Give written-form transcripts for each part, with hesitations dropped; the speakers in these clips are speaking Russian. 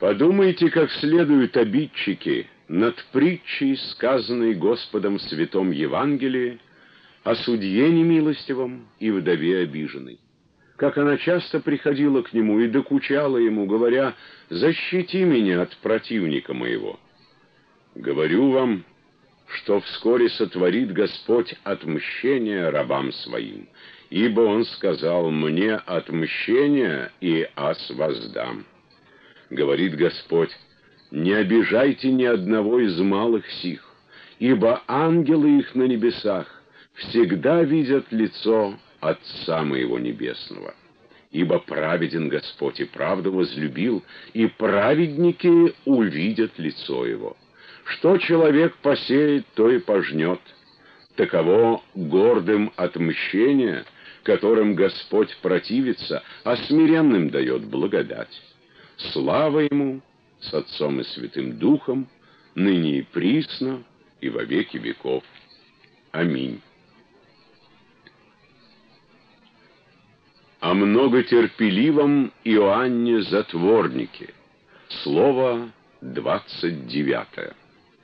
Подумайте, как следуют обидчики над притчей, сказанной Господом в Святом Евангелии о судье немилостивом и вдове обиженной. Как она часто приходила к нему и докучала ему, говоря: «Защити меня от противника моего». Говорю вам, что вскоре сотворит Господь отмщение рабам своим, ибо Он сказал: «Мне отмщение, и аз воздам». Говорит Господь: «Не обижайте ни одного из малых сих, ибо ангелы их на небесах всегда видят лицо Отца моего Небесного. Ибо праведен Господь и правду возлюбил, и праведники увидят лицо Его. Что человек посеет, то и пожнет. Таково гордым отмщение, которым Господь противится, а смиренным дает благодать. Слава Ему с Отцом и Святым Духом, ныне и присно, и во веки веков. Аминь. О многотерпеливом Иоанне Затворнике. Слово 29.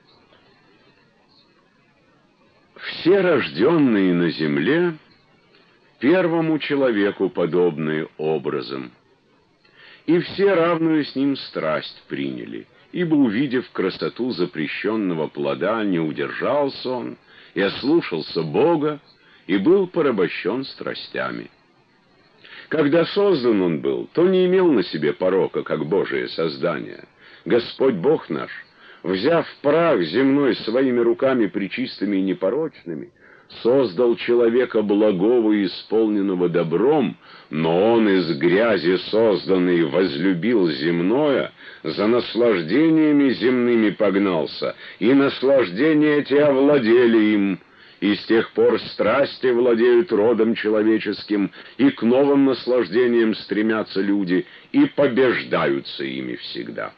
Все рожденные на земле первому человеку подобны образом, и все равную с ним страсть приняли, ибо, увидев красоту запрещенного плода, не удержался он и ослушался Бога, и был порабощен страстями. Когда создан он был, то не имел на себе порока, как Божие создание. Господь Бог наш, взяв прах земной своими руками пречистыми и непорочными, создал человека благого и исполненного добром, но он из грязи созданный возлюбил земное, за наслаждениями земными погнался, и наслаждения эти овладели им. И с тех пор страсти владеют родом человеческим, и к новым наслаждениям стремятся люди, и побеждаются ими всегда.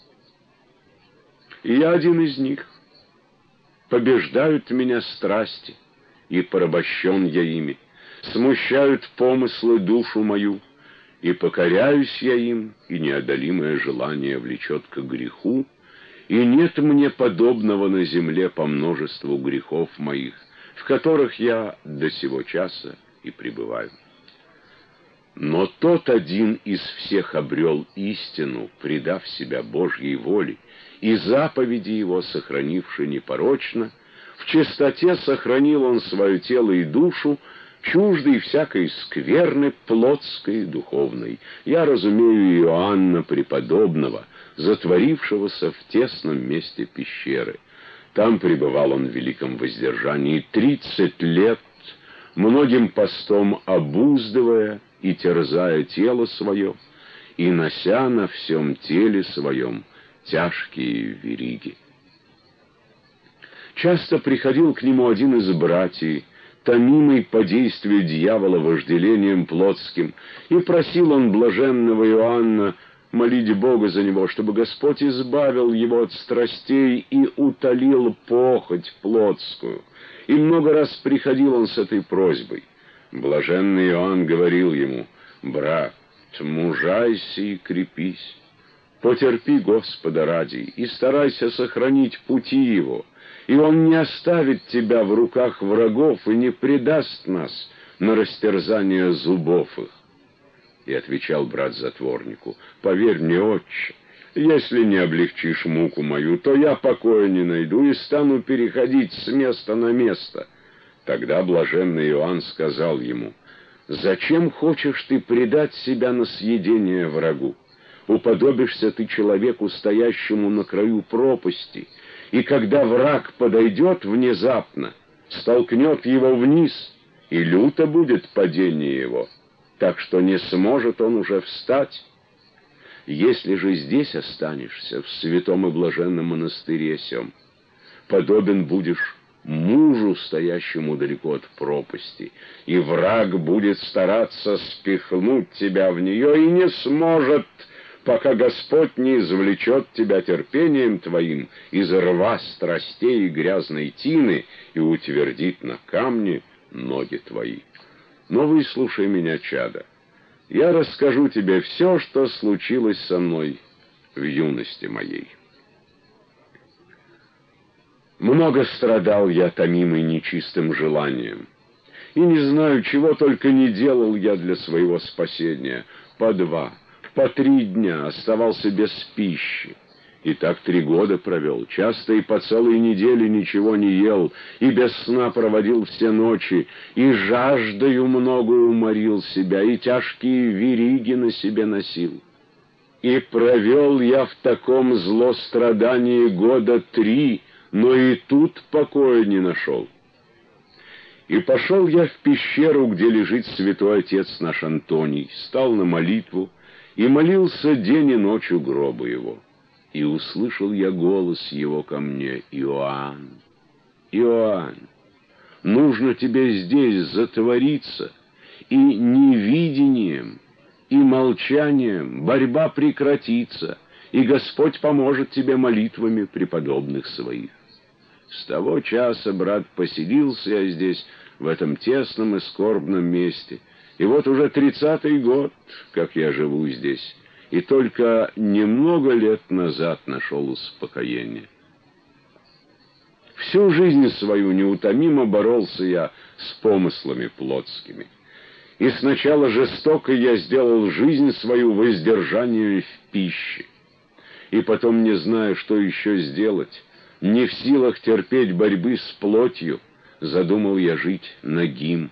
И я один из них. Побеждают меня страсти, и порабощен я ими, смущают помыслы душу мою, и покоряюсь я им, и неодолимое желание влечет к греху, и нет мне подобного на земле по множеству грехов моих, в которых я до сего часа и пребываю. Но тот один из всех обрел истину, предав себя Божьей воле, и заповеди его сохранивши непорочно, в чистоте сохранил он свое тело и душу, чуждый всякой скверны плотской и духовной. Я разумею Иоанна Преподобного, затворившегося в тесном месте пещеры. Там пребывал он в великом воздержании 30 лет, многим постом обуздывая и терзая тело свое, и нося на всем теле своем тяжкие вериги. Часто приходил к нему один из братьев, томимый по действию дьявола вожделением плотским, и просил он блаженного Иоанна молить Бога за него, чтобы Господь избавил его от страстей и утолил похоть плотскую. И много раз приходил он с этой просьбой. Блаженный Иоанн говорил ему: «Брат, мужайся и крепись, потерпи Господа ради, и старайся сохранить пути Его, и Он не оставит тебя в руках врагов и не предаст нас на растерзание зубов их». И отвечал брат затворнику: «Поверь мне, отче, если не облегчишь муку мою, то я покоя не найду и стану переходить с места на место». Тогда блаженный Иоанн сказал ему: «Зачем хочешь ты предать себя на съедение врагу? Уподобишься ты человеку, стоящему на краю пропасти, и когда враг подойдет внезапно, столкнет его вниз, и люто будет падение его, так что не сможет он уже встать. Если же здесь останешься, в святом и блаженном монастыре сем, подобен будешь мужу, стоящему далеко от пропасти, и враг будет стараться спихнуть тебя в нее и не сможет, пока Господь не извлечет тебя терпением твоим из рва страстей и грязной тины и утвердит на камне ноги твои. Но выслушай меня, чадо. Я расскажу тебе все, что случилось со мной, в юности моей. Много страдал я, томимый нечистым желанием, и не знаю, чего только не делал я для своего спасения. По 2, по 3 дня оставался без пищи. И так 3 года провел, часто и по целой неделе ничего не ел, и без сна проводил все ночи, и жаждою многою уморил себя, и тяжкие вериги на себе носил. И провел я в таком злострадании 3 года, но и тут покоя не нашел. И пошел я в пещеру, где лежит святой отец наш Антоний, стал на молитву и молился день и ночь у гроба его. И услышал я голос его ко мне: «Иоанн, Иоанн, нужно тебе здесь затвориться, и невидением, и молчанием борьба прекратится, и Господь поможет тебе молитвами преподобных своих». С того часа, брат, поселился я здесь, в этом тесном и скорбном месте, и вот уже 30-й год, как я живу здесь, и только немного лет назад нашел успокоение. Всю жизнь свою неутомимо боролся я с помыслами плотскими, и сначала жестоко я сделал жизнь свою воздержанию в пище, и потом, не знаю, что еще сделать, не в силах терпеть борьбы с плотью, задумал я жить нагим.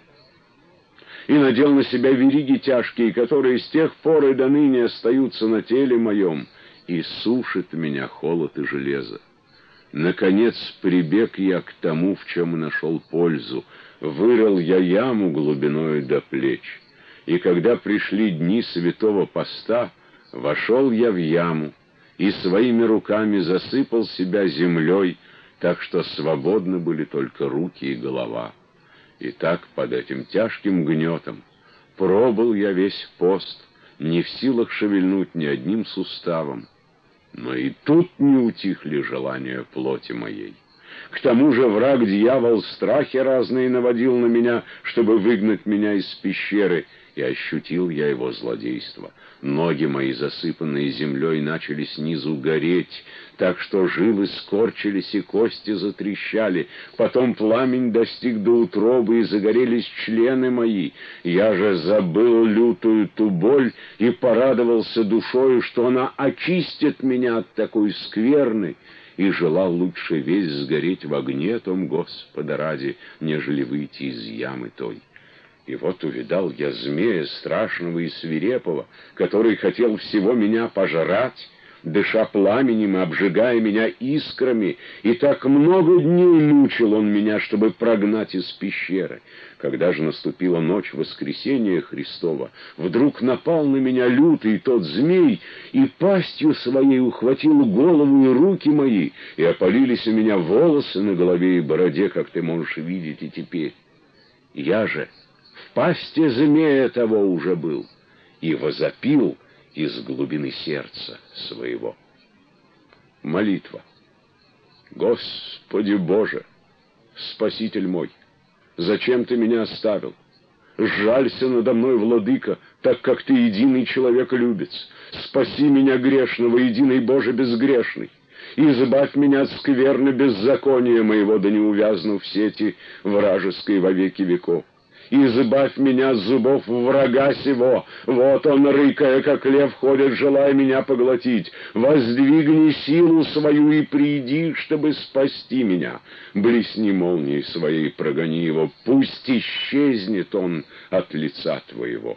И надел на себя вериги тяжкие, которые с тех пор и до ныне остаются на теле моем, и сушит меня холод и железо. Наконец прибег я к тому, в чем нашел пользу. Вырыл я яму глубиною до плеч, и когда пришли дни святого поста, вошел я в яму и своими руками засыпал себя землей, так что свободны были только руки и голова. И так под этим тяжким гнетом пробыл я весь пост, не в силах шевельнуть ни одним суставом. Но и тут не утихли желания плоти моей. К тому же враг-дьявол страхи разные наводил на меня, чтобы выгнать меня из пещеры, и ощутил я его злодейство. Ноги мои, засыпанные землей, начали снизу гореть, так что жилы скорчились и кости затрещали. Потом пламень достиг до утробы, и загорелись члены мои. Я же забыл лютую ту боль и порадовался душою, что она очистит меня от такой скверны, и желал лучше весь сгореть в огне том, Господа ради, нежели выйти из ямы той. И вот увидал я змея страшного и свирепого, который хотел всего меня пожрать, дыша пламенем и обжигая меня искрами, и так много дней мучил он меня, чтобы прогнать из пещеры. Когда же наступила ночь воскресения Христова, вдруг напал на меня лютый тот змей, и пастью своей ухватил голову и руки мои, и опалились у меня волосы на голове и бороде, как ты можешь видеть и теперь. Я же в пасти змея того уже был, и возопил из глубины сердца своего. Молитва. Господи Боже, Спаситель мой, зачем ты меня оставил? Жалься надо мной, владыка, так как ты единый человеколюбец. Спаси меня грешного, единый Боже безгрешный. Избавь меня от скверны беззакония моего, да не увязну в сети вражеской во веки веков. Избавь меня от зубов врага сего. Вот он, рыкая, как лев, ходит, желая меня поглотить. Воздвигни силу свою и приди, чтобы спасти меня. Блесни молнией своей, прогони его. Пусть исчезнет он от лица твоего.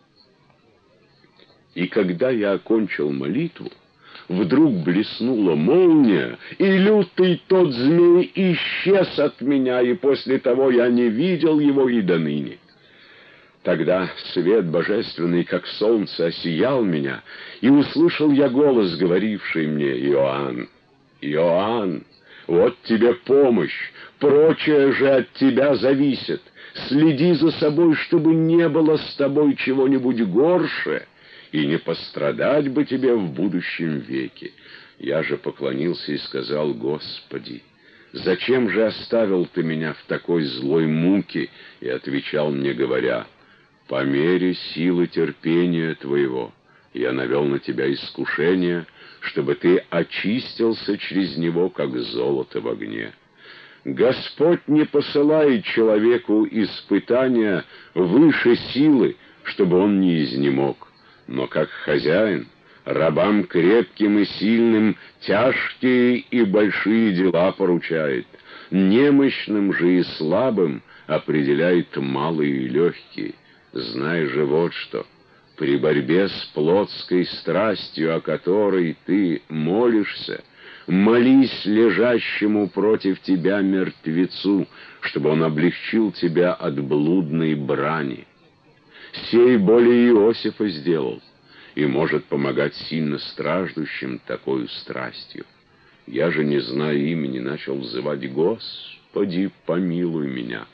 И когда я окончил молитву, вдруг блеснула молния, и лютый тот змей исчез от меня, и после того я не видел его и до ныне. Тогда свет божественный, как солнце, осиял меня, и услышал я голос, говоривший мне: «Иоанн, Иоанн, вот тебе помощь, прочее же от тебя зависит. Следи за собой, чтобы не было с тобой чего-нибудь горше, и не пострадать бы тебе в будущем веке». Я же поклонился и сказал: «Господи, зачем же оставил ты меня в такой злой муке?» И отвечал мне, говоря: «По мере силы терпения твоего Я навел на тебя искушение, чтобы ты очистился через него, как золото в огне. Господь не посылает человеку испытания выше силы, чтобы он не изнемог, но как хозяин рабам крепким и сильным тяжкие и большие дела поручает, немощным же и слабым определяет малые и легкие. Знай же вот что: при борьбе с плотской страстью, о которой ты молишься, молись лежащему против тебя мертвецу, чтобы он облегчил тебя от блудной брани. Сей более Иосифа сделал и может помогать сильно страждущим такою страстью. Я же, не зная имени, начал взывать: «Господи, помилуй меня».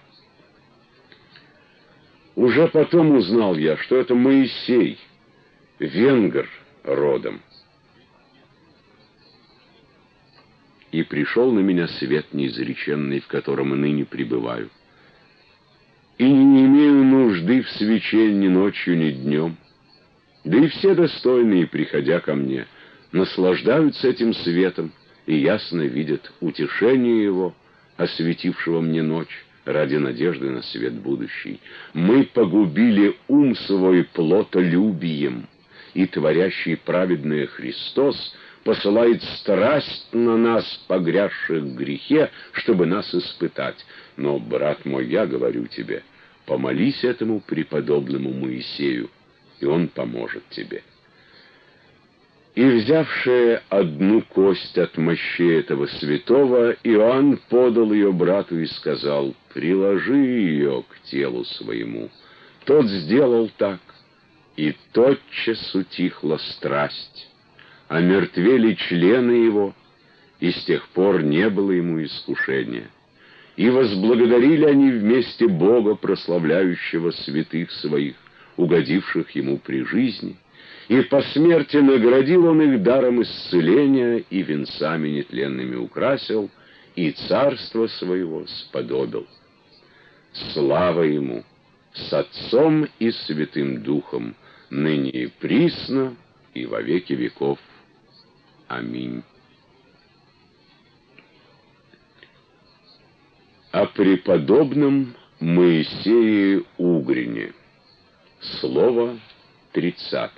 Уже потом узнал я, что это Моисей, венгр родом. И пришел на меня свет неизреченный, в котором и ныне пребываю. И не имею нужды в свече ни ночью, ни днем. Да и все достойные, приходя ко мне, наслаждаются этим светом и ясно видят утешение его, осветившего мне ночь, ради надежды на свет будущий. Мы погубили ум свой плотолюбием, и творящий праведное Христос посылает страсть на нас, погрязших в грехе, чтобы нас испытать. Но, брат мой, я говорю тебе, помолись этому преподобному Моисею, и он поможет тебе. И, взявши одну кость от мощей этого святого, Иоанн подал ее брату и сказал: «Приложи ее к телу своему». Тот сделал так, и тотчас утихла страсть, омертвели члены его, и с тех пор не было ему искушения. И возблагодарили они вместе Бога, прославляющего святых своих, угодивших ему при жизни, и по смерти наградил он их даром исцеления, и венцами нетленными украсил, и царство своего сподобил. Слава ему с Отцом и Святым Духом, ныне и присно, и во веки веков. Аминь. О преподобном Моисее Угрине. Слово 30.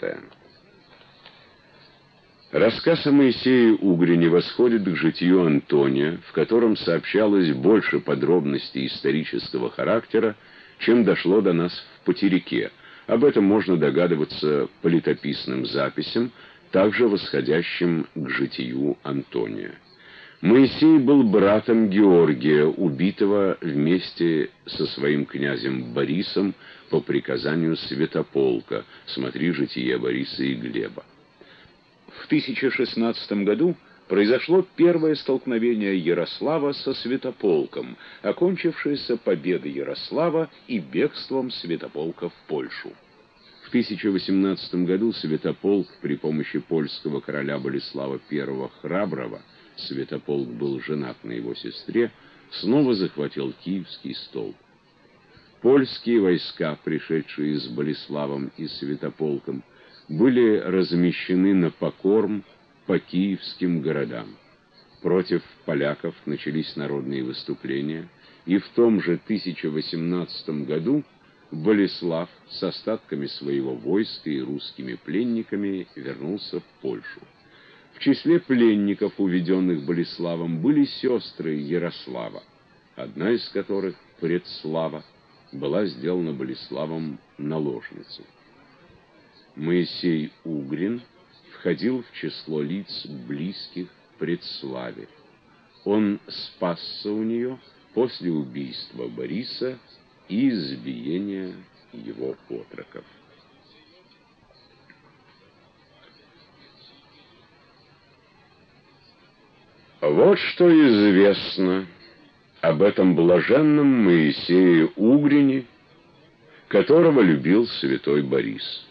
Рассказ о Моисее Угрине восходит к житию Антония, в котором сообщалось больше подробностей исторического характера, чем дошло до нас в Потеряке. Об этом можно догадываться по летописным записям, также восходящим к житию Антония. Моисей был братом Георгия, убитого вместе со своим князем Борисом по приказанию Святополка. Смотри «Житие Бориса и Глеба». В 1016 году произошло первое столкновение Ярослава со Святополком, окончившееся победой Ярослава и бегством Святополка в Польшу. В 1018 году Святополк при помощи польского короля Болеслава I Храброго, Святополк был женат на его сестре, снова захватил Киевский столб. Польские войска, пришедшие с Болеславом и Святополком, были размещены на покорм по киевским городам. Против поляков начались народные выступления, и в том же 1018 году Болеслав с остатками своего войска и русскими пленниками вернулся в Польшу. В числе пленников, уведенных Болеславом, были сестры Ярослава, одна из которых, Предслава, была сделана Болеславом наложницей. Моисей Угрин входил в число лиц, близких Предславе. Он спасся у нее после убийства Бориса и избиения его отроков. Вот что известно об этом блаженном Моисее Угрине, которого любил святой Борис.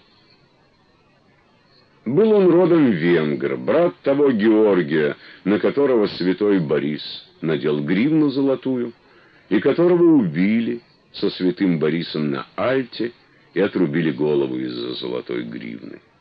Был он родом венгр, брат того Георгия, на которого святой Борис надел гривну золотую, и которого убили со святым Борисом на Альте и отрубили голову из-за золотой гривны.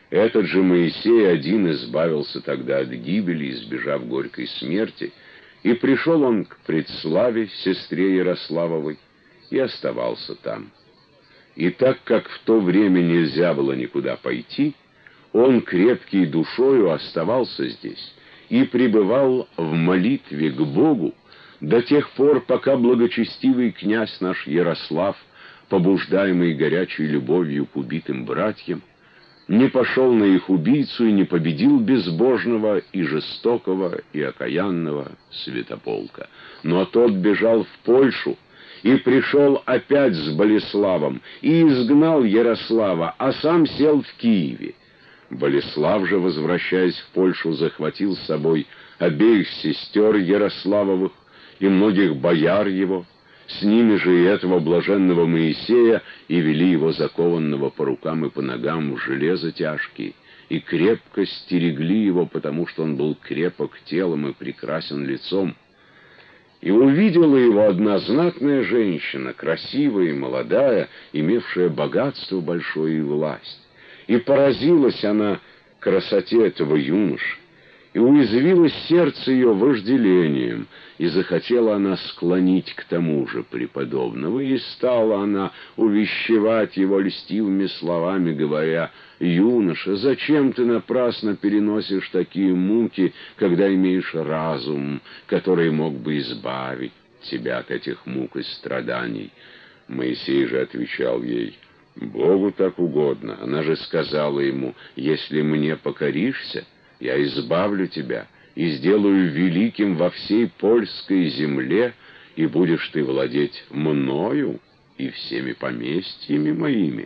Этот же Моисей один избавился тогда от гибели, избежав горькой смерти, и пришел он к Предславе, сестре Ярославовой, и оставался там. И так как в то время нельзя было никуда пойти, он, крепкий душою, оставался здесь и пребывал в молитве к Богу до тех пор, пока благочестивый князь наш Ярослав, побуждаемый горячей любовью к убитым братьям, не пошел на их убийцу и не победил безбожного и жестокого и окаянного Святополка. Но тот бежал в Польшу и пришел опять с Болеславом и изгнал Ярослава, а сам сел в Киеве. Болеслав же, возвращаясь в Польшу, захватил с собой обеих сестер Ярославовых и многих бояр его, с ними же и этого блаженного Моисея, и вели его закованного по рукам и по ногам в железо тяжкие, и крепко стерегли его, потому что он был крепок телом и прекрасен лицом. И увидела его одна знатная женщина, красивая и молодая, имевшая богатство большое и власть. И поразилась она красоте этого юноши, и уязвилось сердце ее вожделением, и захотела она склонить к тому же преподобного, и стала она увещевать его льстивыми словами, говоря: «Юноша, зачем ты напрасно переносишь такие муки, когда имеешь разум, который мог бы избавить тебя от этих мук и страданий?» Моисей же отвечал ей: «Богу так угодно». Она же сказала ему: «Если мне покоришься, я избавлю тебя и сделаю великим во всей польской земле, и будешь ты владеть мною и всеми поместьями моими».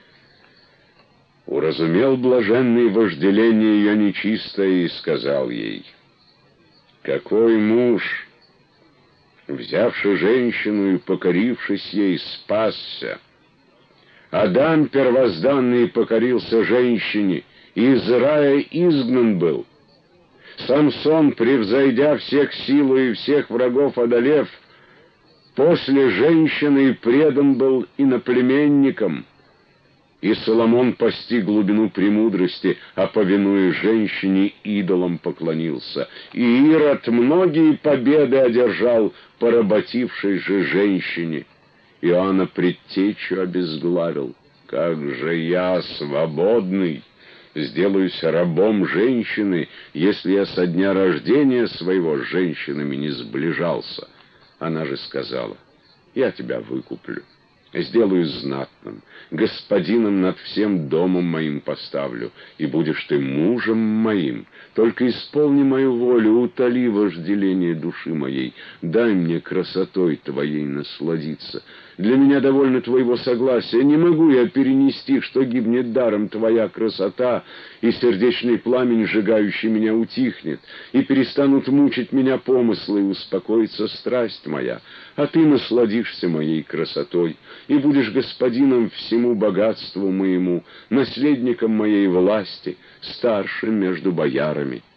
Уразумел блаженный вожделение ее нечистое и сказал ей: «Какой муж, взявши женщину и покорившись ей, спасся? Адам первозданный покорился женщине, и из рая изгнан был. Самсон, превзойдя всех силу и всех врагов одолев, после женщины предан был иноплеменникам. И Соломон постиг глубину премудрости, а повинуя женщине идолам поклонился. И Ирод многие победы одержал, поработившей же женщине. Иоанна предтечу обезглавил. Как же я, свободный, сделаюсь рабом женщины, если я со дня рождения своего с женщинами не сближался? Она же сказала: «Я тебя выкуплю, сделаю знатным, господином над всем домом моим поставлю, и будешь ты мужем моим. Только исполни мою волю, утоли вожделение души моей, дай мне красотой твоей насладиться. Для меня довольно твоего согласия, не могу я перенести, что гибнет даром твоя красота, и сердечный пламень, сжигающий меня, утихнет, и перестанут мучить меня помыслы, и успокоится страсть моя, а ты насладишься моей красотой, и будешь господином всему богатству моему, наследником моей власти, старшим между боярами».